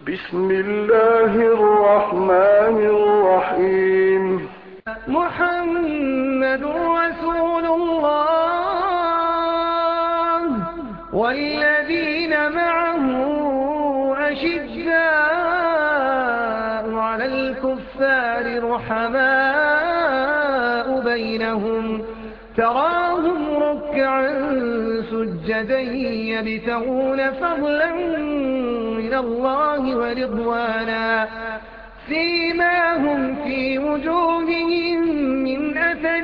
بسم الله الرحمن الرحيم. محمد رسول الله والذين معه أشداء على الكفار رحماء بينهم تراهم ركعا سجدا يبتغون فضلا من الله ورضوانا سيماهم في وجوههم من أثر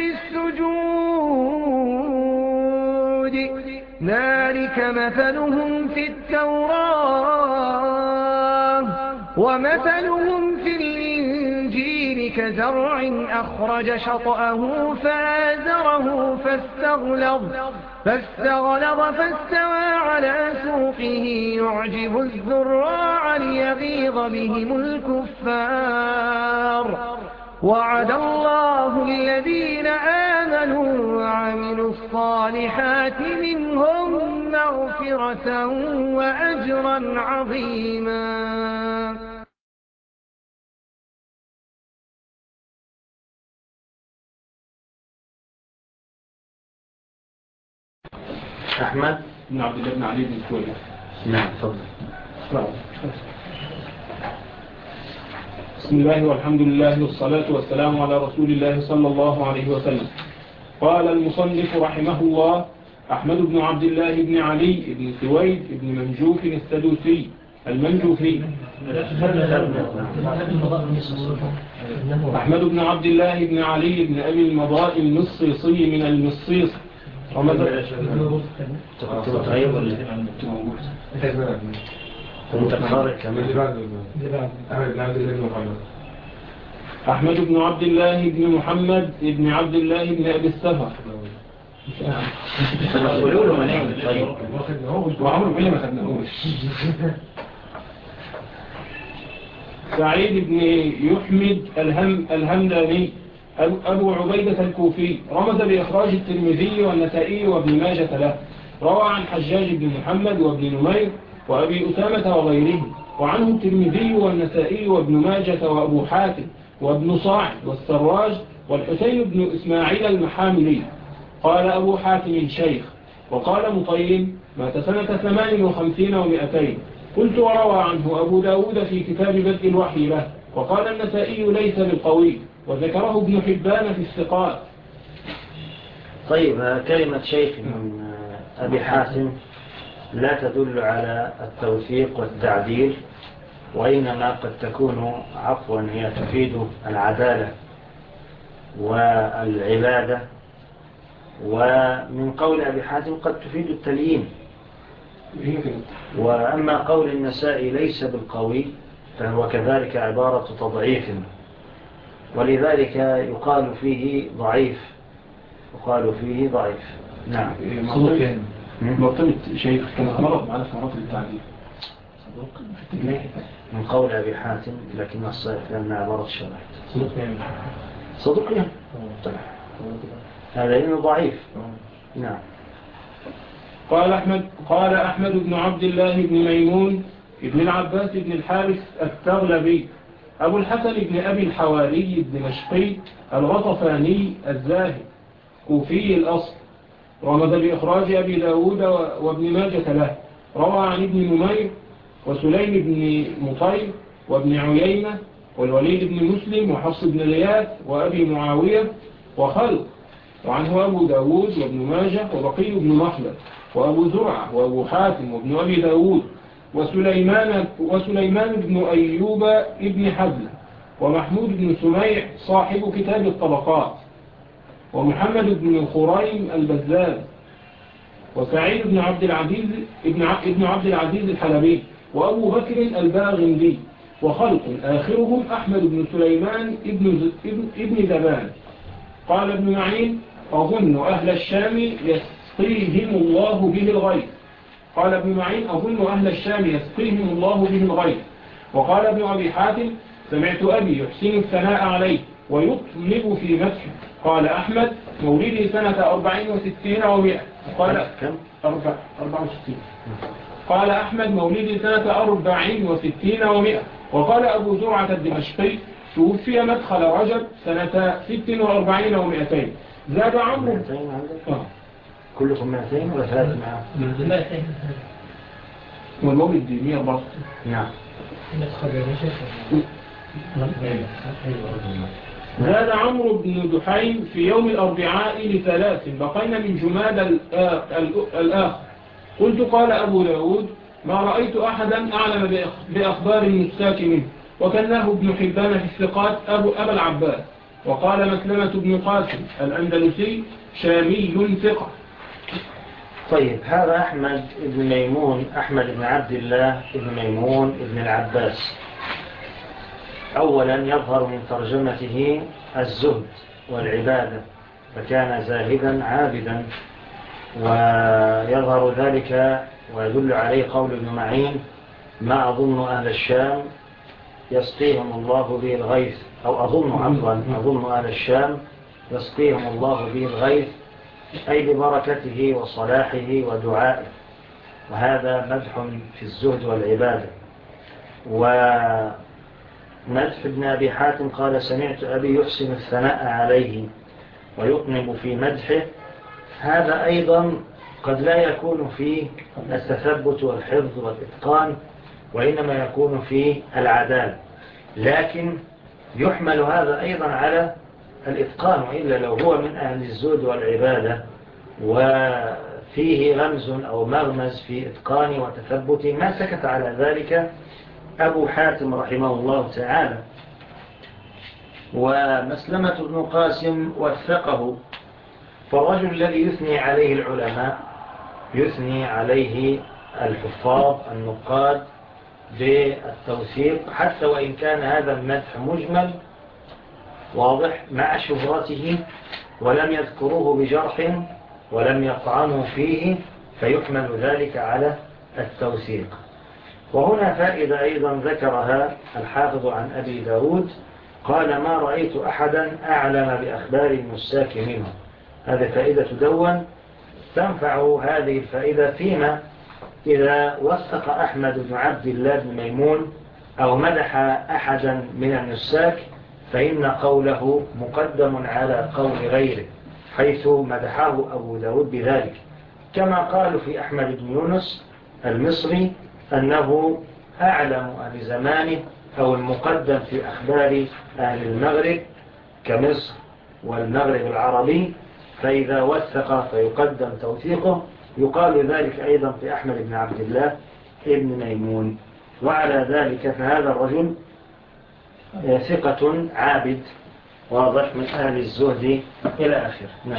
السجود ذلك مثلهم في التوراة ومثلهم في الإنجيل كزرع أخرج شطأه فآزره فاستغلظ فاستوى على سوقه يعجب الزراع ليغيظ بهم الكفار وعد الله الذين آمنوا وعملوا الصالحات منهم مغفرة وأجرا عظيما. أحمد بن عبد الله بن علي بن سويد. نعم تفضل. بسم الله والحمد لله والصلاة والسلام على رسول الله صلى الله عليه وسلم. قال المصنف رحمه الله: أحمد بن عبد الله بن علي بن سويد بن منجوف السدوسي المنجوفي. أحمد بن عبد الله بن علي بن أبي المضاء المصيصي من المصيص. أحمد بن عبد الله بن محمد بن عبد الله بن أبي السفر. سعيد بن يحمد الهمداني أبو عبيدة الكوفي، رمز بإخراج الترمذي والنسائي وابن ماجة له. روى عن حجاج بن محمد وابن نمير وأبي أسامة وغيرهم، وعنه الترمذي والنسائي وابن ماجة وأبو حاتم وابن صاعد والسراج والحسين بن إسماعيل المحاملي. قال أبو حاتم شيخ. وقال مطيم: مات سنة 58 و200. قلت: وروى عنه أبو داود في كتاب بدء الوحي له. وقال النسائي: ليس بالقوي، وذكره ابن حبان في الثقات. طيب، كلمة شيخ من أبي حاتم لا تدل على التوثيق والتعديل، وإنما قد تكون عفوا هي تفيد العدالة والعبادة، ومن قول أبي حاتم قد تفيد التليين. وأما قول النسائي ليس بالقوي فهو كذلك عبارة تضعيف، ولذلك يقال فيه ضعيف. نعم. صدق يعني مرتبط شيخ كانت مرض معنا في مراتب التعديل من قول أبي حاتم، لكن الصحيح لأنها عبارة شرعية. صدق يعني هذا إنه ضعيف. نعم. قال أحمد بن عبد الله بن ميمون ابن العباس بن الحارث الثغلبي، أبو الحسن بن أبي الحواري الدمشقي الغطفاني الزاهد، كوفي الأصل، رمز بإخراج أبي داود وابن ماجة له. روى عن ابن نمير وسليم بن مطير وابن عيينة والوليد بن مسلم وحفص بن غياث وأبي معاوية وخلق. وعنه أبو داود وابن ماجة وبقي بن مخلد وأبو زرعة وأبو حاتم وابن أبي داود وسليمان بن أيوب ابن حزم ومحمود بن سميع صاحب كتاب الطبقات، ومحمد بن خريم البزاز، وسعيد بن عبد العزيز ابن عبد العزيز الحلبي، وأبو بكر الباغندي، وخلق آخرهم أحمد بن سليمان ابن زبان. قال ابن معين: أظن أهل الشام يسقيهم الله به الغيث. قال ابن معين: أظن أهل الشام يسقيهم الله به الغيث. وقال ابن أبي حاتم: سمعت أبي يحسن الثناء عليه ويطلب في مسح. قال أحمد: مولدي سنة 64 و100. قال كم؟ 64. قال أحمد مولدي سنة 64 و100. وقال أبو زرعة الدمشقي توفي مدخل رجب سنة 46 و200. زاد عمرو كلكم 200 ولا 300؟ 200. والمولد دي 100 برضه. نعم. زاد عمرو بن دحيم في يوم الأربعاء ل3 بقينا من جماد الآخر. قلت قال أبو داود ما رأيت أحدا أعلم بأخبار النساك منه. وكناه ابن حبان في الثقات أبا العباس. وقال مسلمة بن قاسم الأندلسي شامي ثقة. طيب هذا أحمد بن ميمون، أحمد بن عبد الله بن ميمون بن العباس. أولا يظهر من ترجمته الزهد والعبادة، فكان زاهدا عابدا، ويظهر ذلك ويدل عليه قول ابن معين ما أظن أهل الشام يسقيهم الله به الغيث، أو أظن أهل الشام يسقيهم الله به الغيث، أي ببركته وصلاحه ودعائه. وهذا مدح في الزهد والعبادة. ومدح ابن أبي حاتم قال سمعت أبي يحسن الثناء عليه ويطنب في مدحه. هذا أيضا قد لا يكون فيه التثبت والحفظ والإتقان، وإنما يكون فيه العدالة، لكن يحمل هذا أيضا على الإتقان، وإلا لو هو من أهل الزهد والعبادة وفيه رمز أو مغمز في إتقان وتثبت ما سكت على ذلك أبو حاتم رحمه الله تعالى. ومسلمة بن قاسم وثقه. فالرجل الذي يثني عليه العلماء يثني عليه الحفاظ النقاد بالتوثيق، حتى وإن كان هذا المدح مجمل واضح مع شهرته، ولم يذكروه بجرح ولم يطعنوا فيه، فيحمل ذلك على التوثيق. وهنا فائدة أيضا ذكرها الحافظ عن أبي داود، قال ما رأيت أحدا أعلم بأخبار النساك منه. هذه فائدة دون تنفع هذه الفائدة فيما إذا وثق أحمد بن عبد الله بن ميمون أو مدح أحدا من النساك، فإن قوله مقدم على قول غيره، حيث مدحه أبو داود بذلك، كما قالوا في أحمد بن يونس المصري أنه أعلم أهل زمانه أو المقدم في أخبار أهل المغرب كمصر والمغرب العربي، فإذا وثق فيقدم توثيقه. يقال ذلك أيضا في أحمد بن عبد الله ابن ميمون. وعلى ذلك فهذا الرجل ثقة عابد واضح من أهل الزهد إلى آخر. نعم.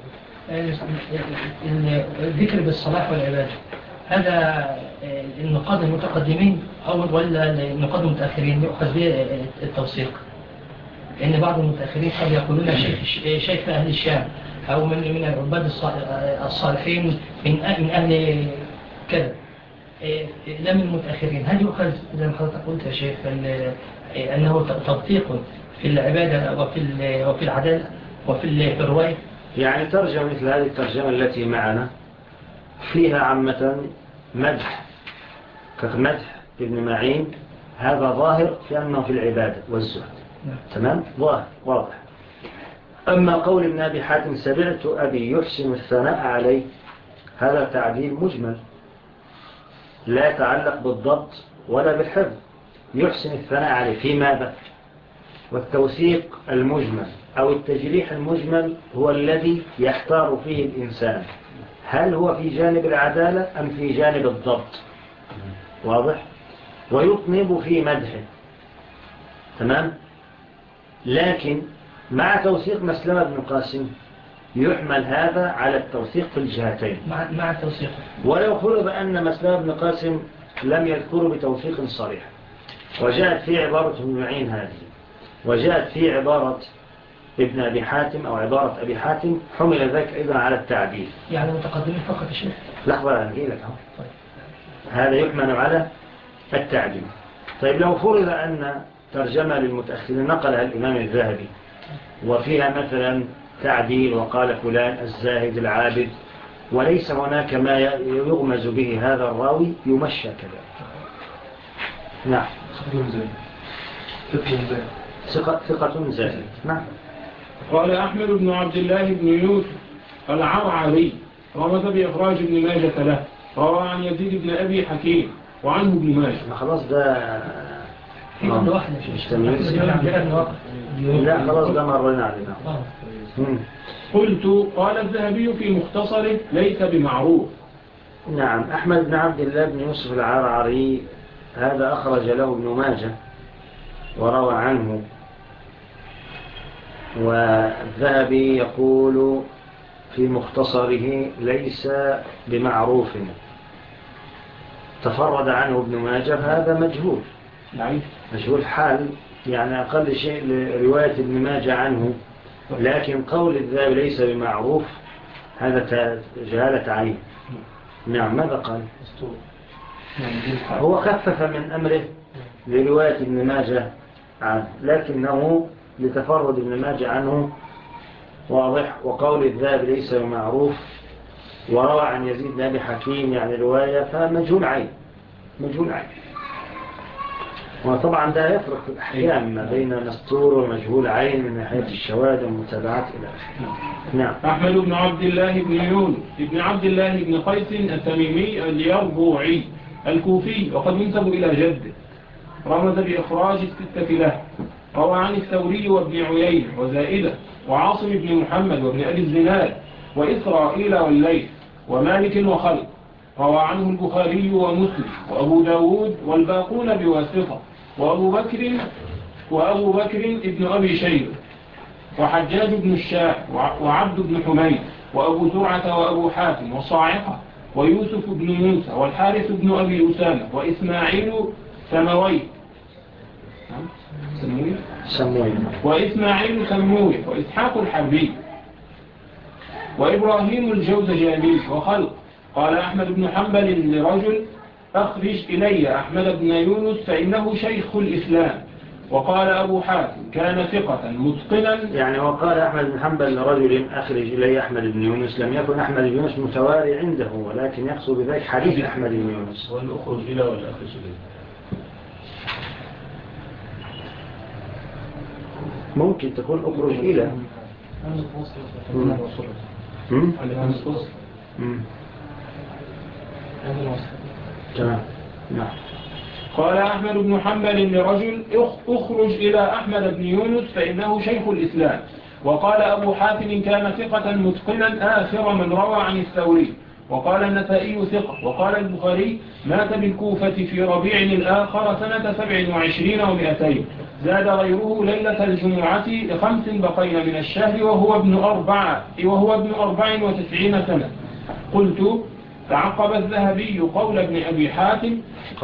الذكر بالصلاح والعبادة هذا النقاد المتقدمين أو ولا النقاد المتأخرين يؤخذ به التوثيق؟ لأن بعض المتأخرين قد يقولون شيخ أهل الشام أو من العباد الصالحين من أهل كذا، لا من المتأخرين. هل يؤخذ زي ما حضرتك قلت يا شيخ أنه توثيق في العبادة وفي العدالة وفي الرواية؟ يعني ترجمة مثل هذه الترجمة التي معنا فيها عامة مدح كمدح ابن معين، هذا ظاهر في أنه في العبادة والزهد. تمام، ظاهر واضح. أما قول ابن أبي حاتم سمعت أبي يحسن الثناء عليه، هذا تعديل مجمل لا يتعلق بالضبط ولا بالحفظ. يحسن الثناء عليه في ماذا؟ والتوثيق المجمل أو التجريح المجمل هو الذي يحتار فيه الإنسان، هل هو في جانب العدالة أم في جانب الضبط؟ واضح؟ ويطنب في مدحه. تمام؟ لكن مع توثيق مسلمة بن قاسم يحمل هذا على التوثيق في الجهتين مع التوثيق. ولو فرض أن مسلمة بن قاسم لم يذكره بتوثيق صريح، وجاءت في عبارة ابن معين هذه، وجاءت في عبارة ابن أبي حاتم أو عبارة أبي حاتم، حمل ذلك أيضا على التعديل. يعني متقدمين فقط الشيخ. لحظة أنهي لك. هذا يحمل على التعديل. طيب لو فرض أن ترجمة للمتأخرين نقلها الإمام الذهبي وفيها مثلا تعديل وقال فلان الزاهد العابد وليس هناك ما يغمز به هذا الراوي يمشى كذلك. نعم. ثقة زائد. نعم. قال أحمد بن عبد الله بن يوسف العرعري رمز بإخراج ابن ماجة له، روى عن يزيد بن أبي حكيم وعنه ابن ماجة. خلاص ده في كل واحدة مش تمييز. لا خلاص ده مرنا علينا. قلت قال الذهبي في مختصره ليس بمعروف. نعم. أحمد بن عبد الله بن يوسف العرعري هذا أخرج له ابن ماجة وروى عنه، والذهبي يقول في مختصره ليس بمعروف، تفرد عنه ابن ماجه، هذا مجهول. مجهول حال، يعني أقل شيء لرواية ابن ماجه عنه، لكن قول الذهبي ليس بمعروف هذا جهالة عين. نعم. ماذا قال؟ هو خفف من أمره لرواية ابن ماجه عنه، لكنه لتفرد ابن ماجه عنه واضح. وقول الذهبي ليس بمعروف وروى عن يزيد بن أبي حكيم يعني رواية، فمجهول عين. مجهول عين. وطبعا ده يفرق في الأحكام ما بين مستور ومجهول عين من ناحية الشواذ والمتابعات إلى آخره. نعم. أحمد بن عبد الله بن يونس ابن عبد الله بن قيس التميمي اليربوعي الكوفي وقد ينسب إلى جده، رمز بإخراج الستة له، روى عن الثوري وابن عيينة وزائدة وعاصم بن محمد وابن أبي الزناد وإسرائيل والليث ومالك وخلق، روى عنه البخاري ومسلم وأبو داود والباقون بواسطة، وأبو بكر ابن أبي شيبة وحجاج بن الشاه وعبد بن حميد وأبو زرعة وأبو حاتم وصاعقة ويوسف بن موسى والحارث بن أبي أسامة وإسماعيل سموي وإسحاق الحربي وإبراهيم الجوزجاني وخلق. قال أحمد بن حنبل لرجل أخرج إلي أحمد بن يونس فإنه شيخ الإسلام. وقال أبو حاتم كان ثقة متقنا. يعني وقال أحمد بن حنبل لرجل أخرج إلي أحمد بن يونس، لم يكن أحمد بن يونس متواري عنده، ولكن يقصد بذلك حديث أحمد بن يونس. والأخرج إلى والأخرج إليه ممكن تكون أخرج إلى تمام. نعم. قال أحمد بن حنبل لرجل أخرج إلى أحمد بن يونس فإنه شيخ الإسلام. وقال أبو حاتم كان ثقة متقنا آخر من روى عن الثوري. وقال النسائي ثقة. وقال البخاري مات بالكوفة في ربيع الآخر سنة 27 و200. زاد غيره ليلة الجمعة ل5 بقين من الشهر وهو ابن 94 سنة. قلت تعقب الذهبي قول أبي حاتم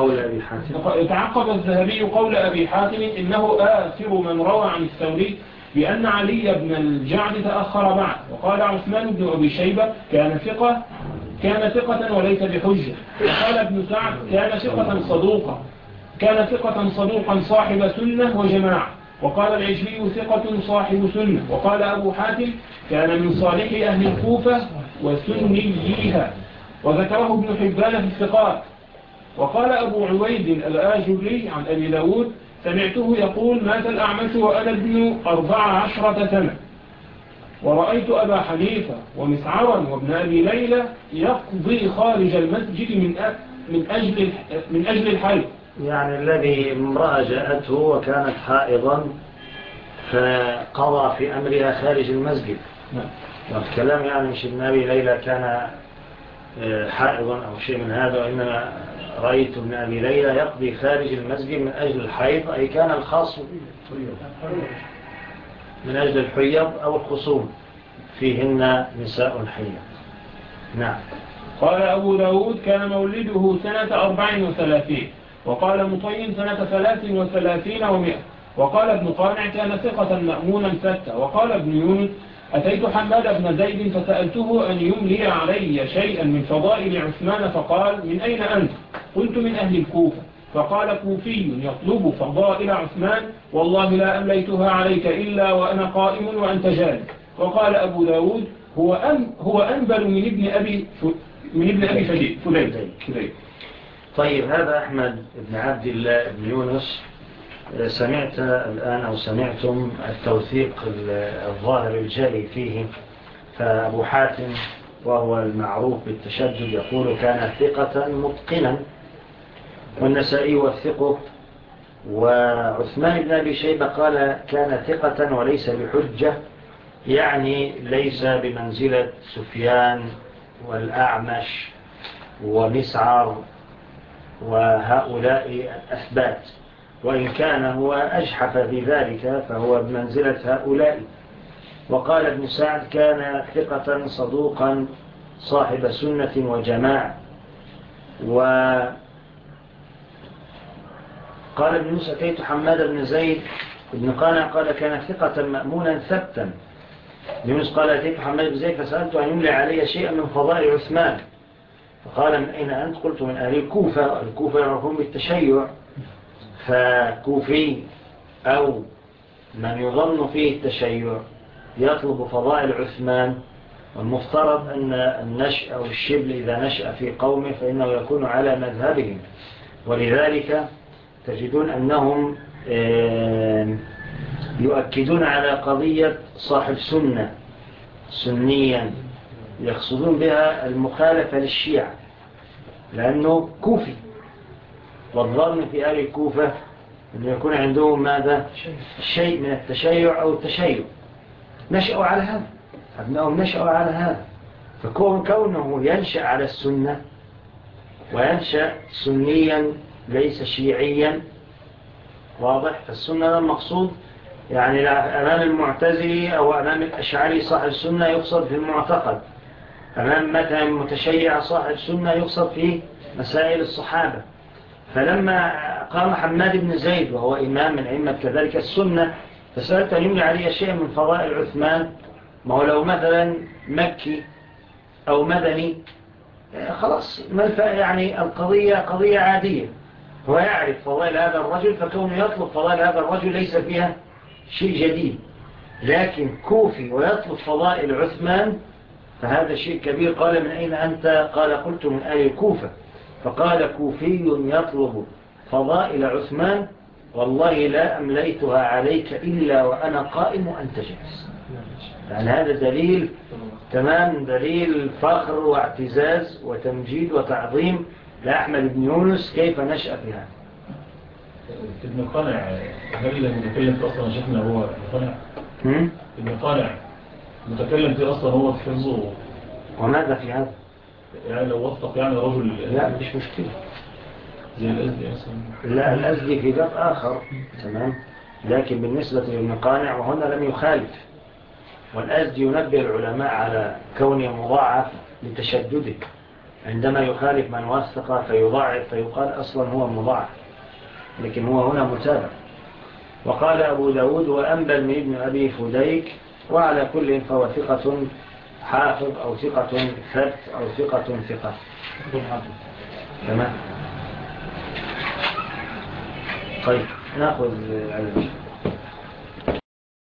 إنه آخر من روى عن الثوري بأن علي بن الجعد تأخر بعد. وقال عثمان بن أبي شيبة كان ثقة وليس بحجة. وقال ابن سعد كان ثقة صدوقا صاحب سنة وجماعة. وقال العجلي ثقة صاحب سنة. وقال أبو حاتم كان من صالح أهل الكوفة وسنييها. وذكره ابن حبان في الثقات. وقال أبو عويد الآجري عن أبي داود سمعته يقول مات الأعمش وأنا ابن 14 سنة. ورأيت أبا حنيفة ومسعرا وابن أبي ليلى يقضي خارج المسجد من أجل الحيض. يعني الذي امرأة جاءته وكانت حائضا فقضى في أمرها خارج المسجد. والكلام يعني مش ابن أبي ليلى كان حائضا أو شيء من هذا، وإنما رأيت ابن أبي ليلى يقضي خارج المسجد من أجل الحيض، أي كان الخاص من أجل الحيض أو الخصوم فيهن نساء الحيض. نعم. قال أبو داود كان مولده سنة 34. وقال مطين سنة 33 و100. وقال ابن قانع كان ثقة مأمونا فتى. وقال ابن يونس أتيت حماد بن زيد فسألته أن يملي علي شيئا من فضائل عثمان فقال من أين أنت؟ قلت من أهل الكوفة. فقال كوفي يطلب فضائل عثمان والله لا أمليتها عليك إلا وأنا قائم وأنت جالس. وقال أبو داود هو أنبل من ابن أبي فديك. طيب، هذا أحمد بن عبد الله بن يونس. سمعت الآن أو سمعتم التوثيق الظاهر الجلي فيه. فأبو حاتم وهو المعروف بالتشدد يقول كان ثقة متقنا، والنسائي وثقه، وعثمان بن أبي شيبة قال كان ثقة وليس بحجة، يعني ليس بمنزلة سفيان والأعمش ومسعر وهؤلاء الأثبات، وإن كان هو أجحف في ذلك فهو بمنزلة هؤلاء. وقال ابن سعد كان ثقة صدوقا صاحب سنة وجماعة. وقال ابن موسى أتيت حماد بن زيد. ابن قانع قال كان ثقة مأمونا ثبتا. يونس قال أتيت حماد بن زيد فسألته أن يملي علي شيئا من فضائل عثمان، فقال من أين أنت؟ قلت من أهل الكوفة. الكوفة يعرفون بالتشيع، فكوفي أو من يظن فيه التشيع يطلب فضائل عثمان. والمفترض أن النشأ أو الشبل إذا نشأ في قومه فإنه يكون على مذهبهم، ولذلك تجدون أنهم يؤكدون على قضية صاحب سنة سنيا، يقصدون بها المخالفة للشيعة لأنه كوفي، والظن في أهل الكوفة أن يكون عندهم ماذا؟ شيء من التشيع أو التشيع، نشأوا على هذا، أبنائهم نشأوا على هذا. فكونه ينشأ على السنة وينشأ سنيا ليس شيعيا، واضح؟ فالسنة المقصود يعني أمام المعتزلي أو أمام الأشعري صاحب السنة يقصد في المعتقد، أمام مثلا المتشيع صاحب السنة يقصد في مسائل الصحابة. فلما قام حماد بن زيد وهو إمام من أئمة كذلك السنة فسألت أن يملي علي شيء من فضائل عثمان، ما هو لو مثلا مكي أو مدني خلاص يعني القضية قضية عادية، هو يعرف فضائل هذا الرجل، فكونه يطلب فضائل هذا الرجل ليس فيها شيء جديد. لكن كوفي ويطلب فضائل عثمان فهذا شيء كبير. قال من أين أنت؟ قال قلت من آل الكوفة. فقال كوفي يطلب فضائل عثمان والله لا أمليتها عليك إلا وأنا قائم وأنت جالس. يعني هذا دليل تمام، دليل فخر واعتزاز وتمجيد وتعظيم لأحمد بن يونس كيف نشأ في هذا. ابن قانع هل المتكلم في أصلا شيخنا هو ابن قانع؟ ابن قانع المتكلم في أصلا هو حفظه. وماذا في هذا؟ يعني لو وفق يعني رجل لا مش مشكلة زي الأزدي مثلا. لا الأزدي في باب آخر تمام، لكن بالنسبة لابن قانع وهنا لم يخالف، والأزدي ينبه العلماء على كونه مضاعف لتشدده، عندما يخالف من وثق فيضاعف فيقال أصلا هو مضاعف، لكن هو هنا متابع. وقال أبو داود وأنبل من ابن أبي فديك، وعلى كل فهو ثقة حافظ أو ثقة ثبت أو ثقة. تمام. طيب نأخذ على